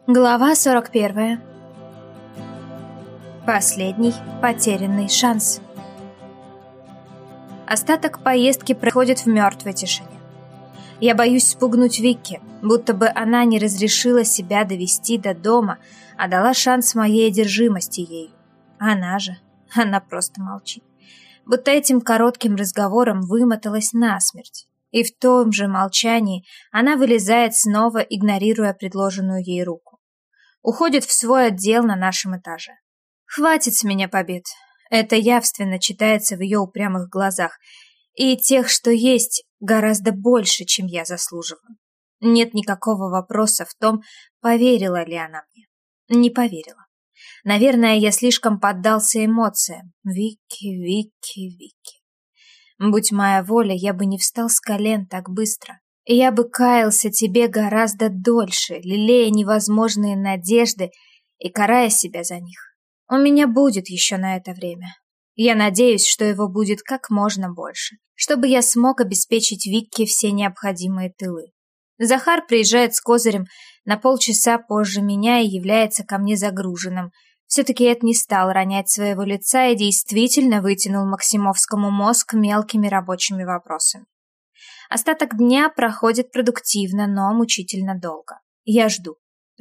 Глава 41. Последний потерянный шанс. Остаток поездки проходит в мертвой тишине. Я боюсь спугнуть Викки, будто бы она не разрешила себя довести до дома, а дала шанс моей одержимости ею. Она просто молчит. Будто этим коротким разговором вымоталась насмерть. И в том же молчании она вылезает снова, игнорируя предложенную ей руку. Уходит в свой отдел на нашем этаже. Хватит с меня побед. Это явственно читается в ее упрямых глазах. И тех, что есть, гораздо больше, чем я заслуживаю. Нет никакого вопроса в том, поверила ли она мне. Не поверила. Наверное, я слишком поддался эмоциям. Викки. Будь моя воля, я бы не встал с колен так быстро. И я бы каялся тебе гораздо дольше, лелея невозможные надежды и карая себя за них. У меня будет еще на это время. Я надеюсь, что его будет как можно больше, чтобы я смог обеспечить Викке все необходимые тылы. Захар приезжает с козырем на полчаса позже меня и является ко мне загруженным. Все-таки Эд не стал ронять своего лица и действительно вытянул Максимовскому мозг мелкими рабочими вопросами. Остаток дня проходит продуктивно, но мучительно долго. Я жду.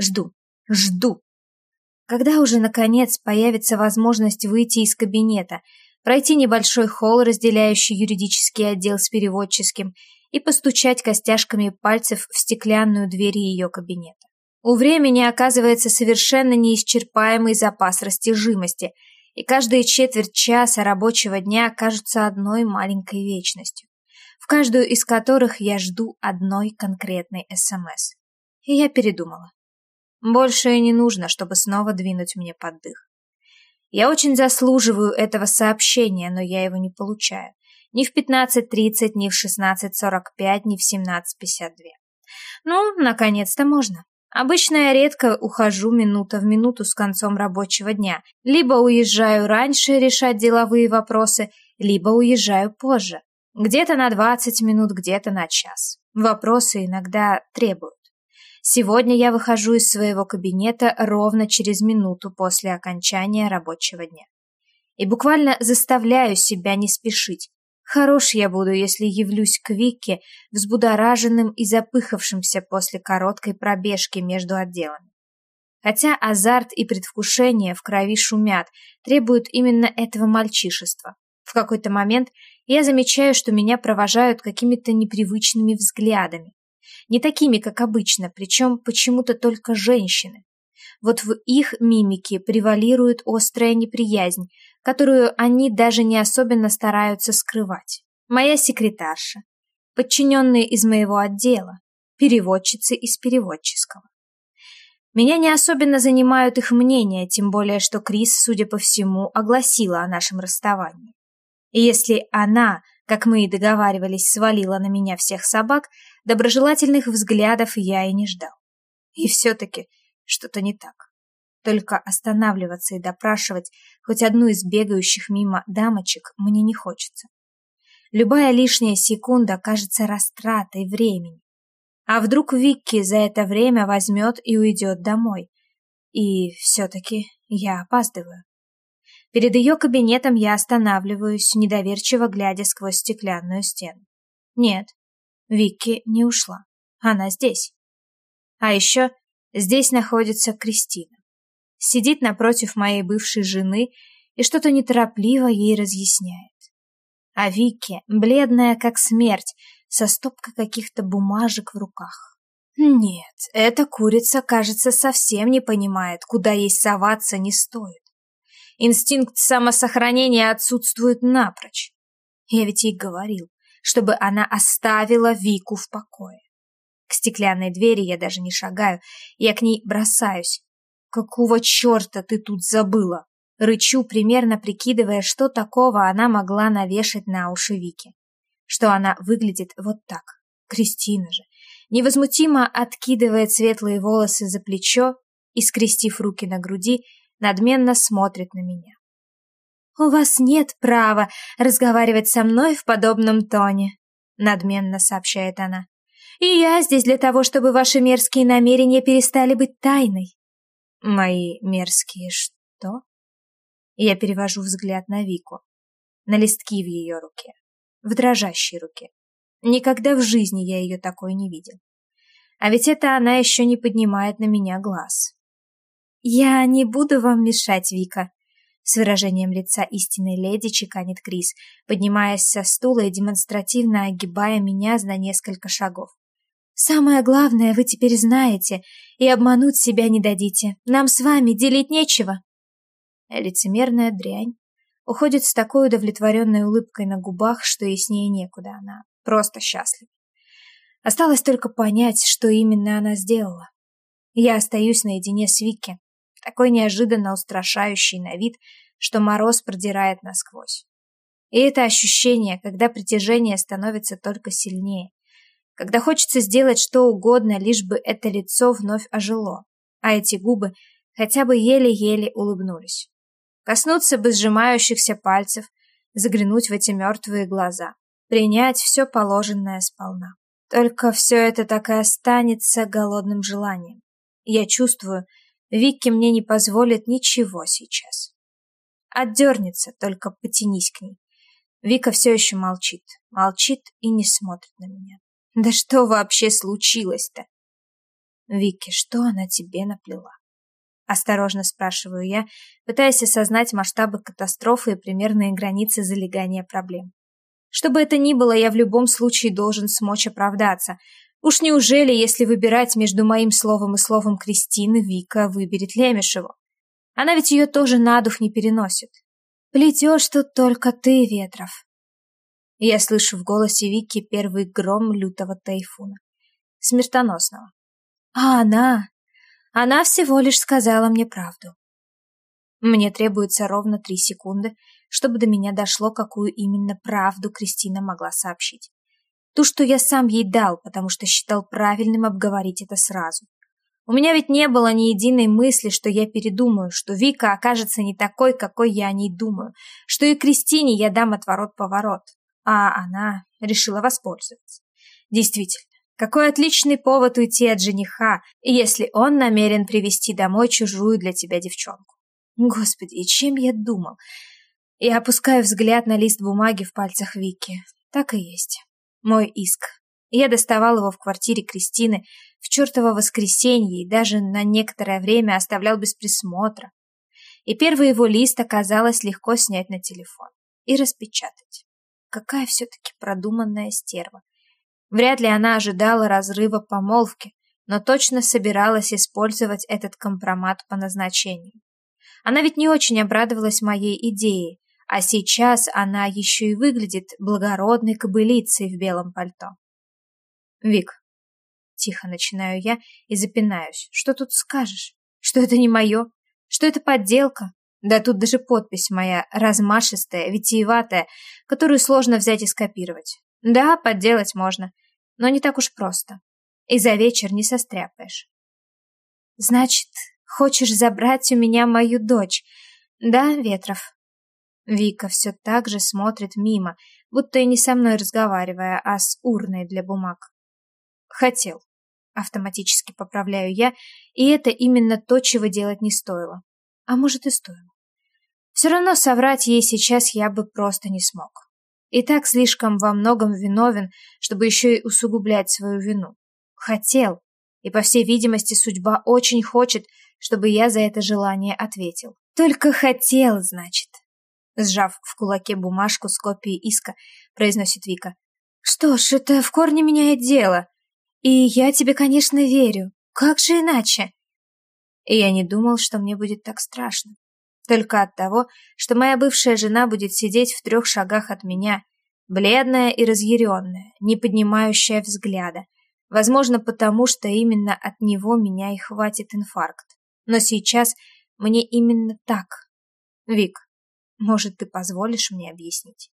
Когда уже, наконец, появится возможность выйти из кабинета, пройти небольшой холл, разделяющий юридический отдел с переводческим, и постучать костяшками пальцев в стеклянную дверь ее кабинета. У времени оказывается совершенно неисчерпаемый запас растяжимости, и каждые четверть часа рабочего дня кажутся одной маленькой вечностью, в каждую из которых я жду одной конкретной СМС. И я передумала. Больше и не нужно, чтобы снова двинуть мне под дых. Я очень заслуживаю этого сообщения, но я его не получаю. Ни в 15:30, ни в 16:45, ни в 17:52. Ну, наконец-то можно. Обычно я редко ухожу минута в минуту с концом рабочего дня. Либо уезжаю раньше решать деловые вопросы, либо уезжаю позже. Где-то на 20 минут, где-то на час. Вопросы иногда требуют. Сегодня я выхожу из своего кабинета ровно через минуту после окончания рабочего дня. И буквально заставляю себя не спешить. Хорош я буду, если явлюсь к Викке взбудораженным и запыхавшимся после короткой пробежки между отделами. Хотя азарт и предвкушение в крови шумят, требуют именно этого мальчишества. В какой-то момент я замечаю, что меня провожают какими-то непривычными взглядами. Не такими, как обычно, причем почему-то только женщины. Вот в их мимике превалирует острая неприязнь, которую они даже не особенно стараются скрывать. Моя секретарша, подчиненные из моего отдела, переводчицы из переводческого. Меня не особенно занимают их мнения, тем более, что Крис, судя по всему, огласила о нашем расставании. И если она, как мы и договаривались, свалила на меня всех собак, доброжелательных взглядов я и не ждал. И все-таки что-то не так. Только останавливаться и допрашивать хоть одну из бегающих мимо дамочек мне не хочется. Любая лишняя секунда кажется растратой времени. А вдруг Викки за это время возьмет и уйдет домой? И все-таки я опаздываю. Перед ее кабинетом я останавливаюсь, недоверчиво глядя сквозь стеклянную стену. Нет, Викки не ушла. Она здесь. А еще здесь находится Кристина. Сидит напротив моей бывшей жены и что-то неторопливо ей разъясняет. А Викки, бледная как смерть, со стопкой каких-то бумажек в руках. Нет, эта курица, кажется, совсем не понимает, куда ей соваться не стоит. Инстинкт самосохранения отсутствует напрочь. Я ведь ей говорил, чтобы она оставила Вику в покое. К стеклянной двери я даже не шагаю, я к ней бросаюсь. «Какого черта ты тут забыла?» Рычу, примерно прикидывая, что такого она могла навешать на уши Вики. Что она выглядит вот так. Кристина же невозмутимо откидывает светлые волосы за плечо и, скрестив руки на груди, надменно смотрит на меня. «У вас нет права разговаривать со мной в подобном тоне», — надменно сообщает она. «И я здесь для того, чтобы ваши мерзкие намерения перестали быть тайной. Мои мерзкие что? Я перевожу взгляд на Вику, на листки в ее руке, в дрожащей руке. Никогда в жизни я ее такой не видел. А ведь это она еще не поднимает на меня глаз. «Я не буду вам мешать, Вика», — с выражением лица истинной леди чеканит Крис, поднимаясь со стула и демонстративно огибая меня за несколько шагов. «Самое главное вы теперь знаете, и обмануть себя не дадите. Нам с вами делить нечего». Лицемерная дрянь уходит с такой удовлетворенной улыбкой на губах, что яснее некуда, она просто счастлива. Осталось только понять, что именно она сделала. Я остаюсь наедине с Вики, такой неожиданно устрашающий на вид, что мороз продирает насквозь. И это ощущение, когда притяжение становится только сильнее, когда хочется сделать что угодно, лишь бы это лицо вновь ожило, а эти губы хотя бы еле-еле улыбнулись. Коснуться бы сжимающихся пальцев, заглянуть в эти мертвые глаза, принять все положенное сполна. Только все это так и останется голодным желанием. Я чувствую, Вики мне не позволит ничего сейчас. Отдернется, только потянись к ней. Вика все еще молчит и не смотрит на меня. Да что вообще случилось-то? Вики, что она тебе наплела? Осторожно спрашиваю я, пытаясь осознать масштабы катастрофы и примерные границы залегания проблем. Что бы это ни было, я в любом случае должен смочь оправдаться. Уж неужели, если выбирать между моим словом и словом Кристины, Вика выберет Лемешеву? Она ведь ее тоже на дух не переносит. Плетешь тут только ты, Ветров. Я слышу в голосе Вики первый гром лютого тайфуна. Смертоносного. А она всего лишь сказала мне правду. Мне требуется ровно 3 секунды, чтобы до меня дошло, какую именно правду Кристина могла сообщить. Ту, что я сам ей дал, потому что считал правильным обговорить это сразу. У меня ведь не было ни единой мысли, что я передумаю, что Вика окажется не такой, какой я о ней думаю, что и Кристине я дам отворот-поворот. А она решила воспользоваться. Действительно. Какой отличный повод уйти от жениха, если он намерен привести домой чужую для тебя девчонку. Господи, и чем я думал? Я опускаю взгляд на лист бумаги в пальцах Вики. Так и есть. Мой иск. Я доставал его в квартире Кристины в чертово воскресенье и даже на некоторое время оставлял без присмотра. И первый его лист оказалось легко снять на телефон и распечатать. Какая все-таки продуманная стерва. Вряд ли она ожидала разрыва помолвки, но точно собиралась использовать этот компромат по назначению. Она ведь не очень обрадовалась моей идее, а сейчас она еще и выглядит благородной кобылицей в белом пальто. «Вик», — тихо начинаю я и запинаюсь, — «что тут скажешь? Что это не мое? Что это подделка? Да тут даже подпись моя размашистая, витиеватая, которую сложно взять и скопировать. Да, подделать можно, но не так уж просто. И за вечер не состряпаешь». «Значит, хочешь забрать у меня мою дочь, да, Ветров?» Вика все так же смотрит мимо, будто и не со мной разговаривая, а с урной для бумаг. «Хотел», — автоматически поправляю я, и это именно то, чего делать не стоило. А может и стоило. Все равно соврать ей сейчас я бы просто не смог. И так слишком во многом виновен, чтобы еще и усугублять свою вину. Хотел, и, по всей видимости, судьба очень хочет, чтобы я за это желание ответил. Только хотел, значит. Сжав в кулаке бумажку с копией иска, произносит Вика. «Что ж, это в корне меняет дело. И я тебе, конечно, верю. Как же иначе?» И я не думал, что мне будет так страшно. Только от того, что моя бывшая жена будет сидеть в 3 шагах от меня, бледная и разъяренная, не поднимающая взгляда. Возможно, потому что именно от него меня и хватит инфаркт. Но сейчас мне именно так. Вик, может, ты позволишь мне объяснить?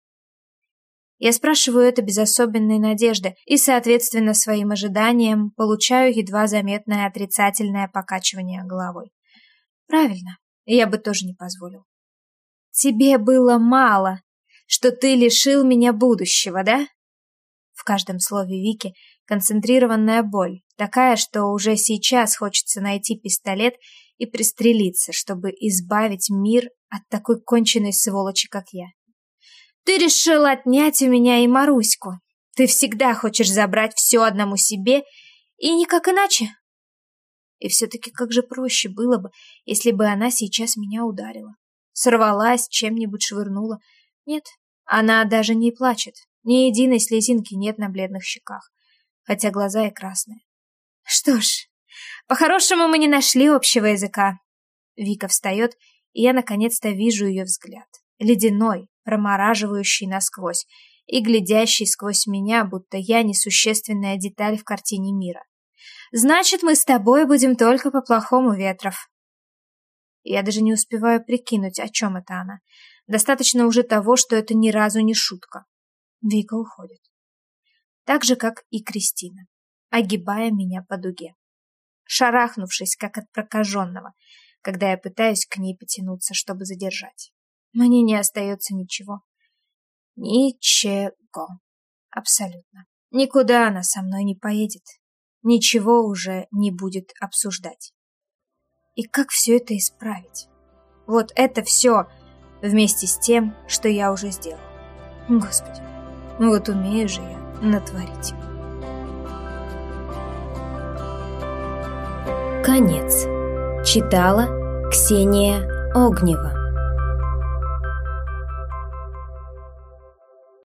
Я спрашиваю это без особенной надежды и, соответственно, своим ожиданиям получаю едва заметное отрицательное покачивание головой. Правильно, я бы тоже не позволил. Тебе было мало, что ты лишил меня будущего, да? В каждом слове Вики концентрированная боль, такая, что уже сейчас хочется найти пистолет и пристрелиться, чтобы избавить мир от такой конченной сволочи, как я. Ты решил отнять у меня и Маруську. Ты всегда хочешь забрать все одному себе, и никак иначе. И все-таки как же проще было бы, если бы она сейчас меня ударила. Сорвалась, чем-нибудь швырнула. Нет, она даже не плачет. Ни единой слезинки нет на бледных щеках, хотя глаза и красные. Что ж, по-хорошему мы не нашли общего языка. Вика встает, и я наконец-то вижу ее взгляд. Ледяной, промораживающий насквозь и глядящий сквозь меня, будто я несущественная деталь в картине мира. Значит, мы с тобой будем только по-плохому, Ветров. Я даже не успеваю прикинуть, о чем это она. Достаточно уже того, что это ни разу не шутка. Вика уходит. Так же, как и Кристина, огибая меня по дуге. Шарахнувшись, как от прокаженного, когда я пытаюсь к ней потянуться, чтобы задержать. Мне не остается ничего. Ничего. Абсолютно. Никуда она со мной не поедет. Ничего уже не будет обсуждать. И как все это исправить? Вот это все вместе с тем, что я уже сделал. Господи, вот умею же я натворить. Конец. Читала Ксения Огнева.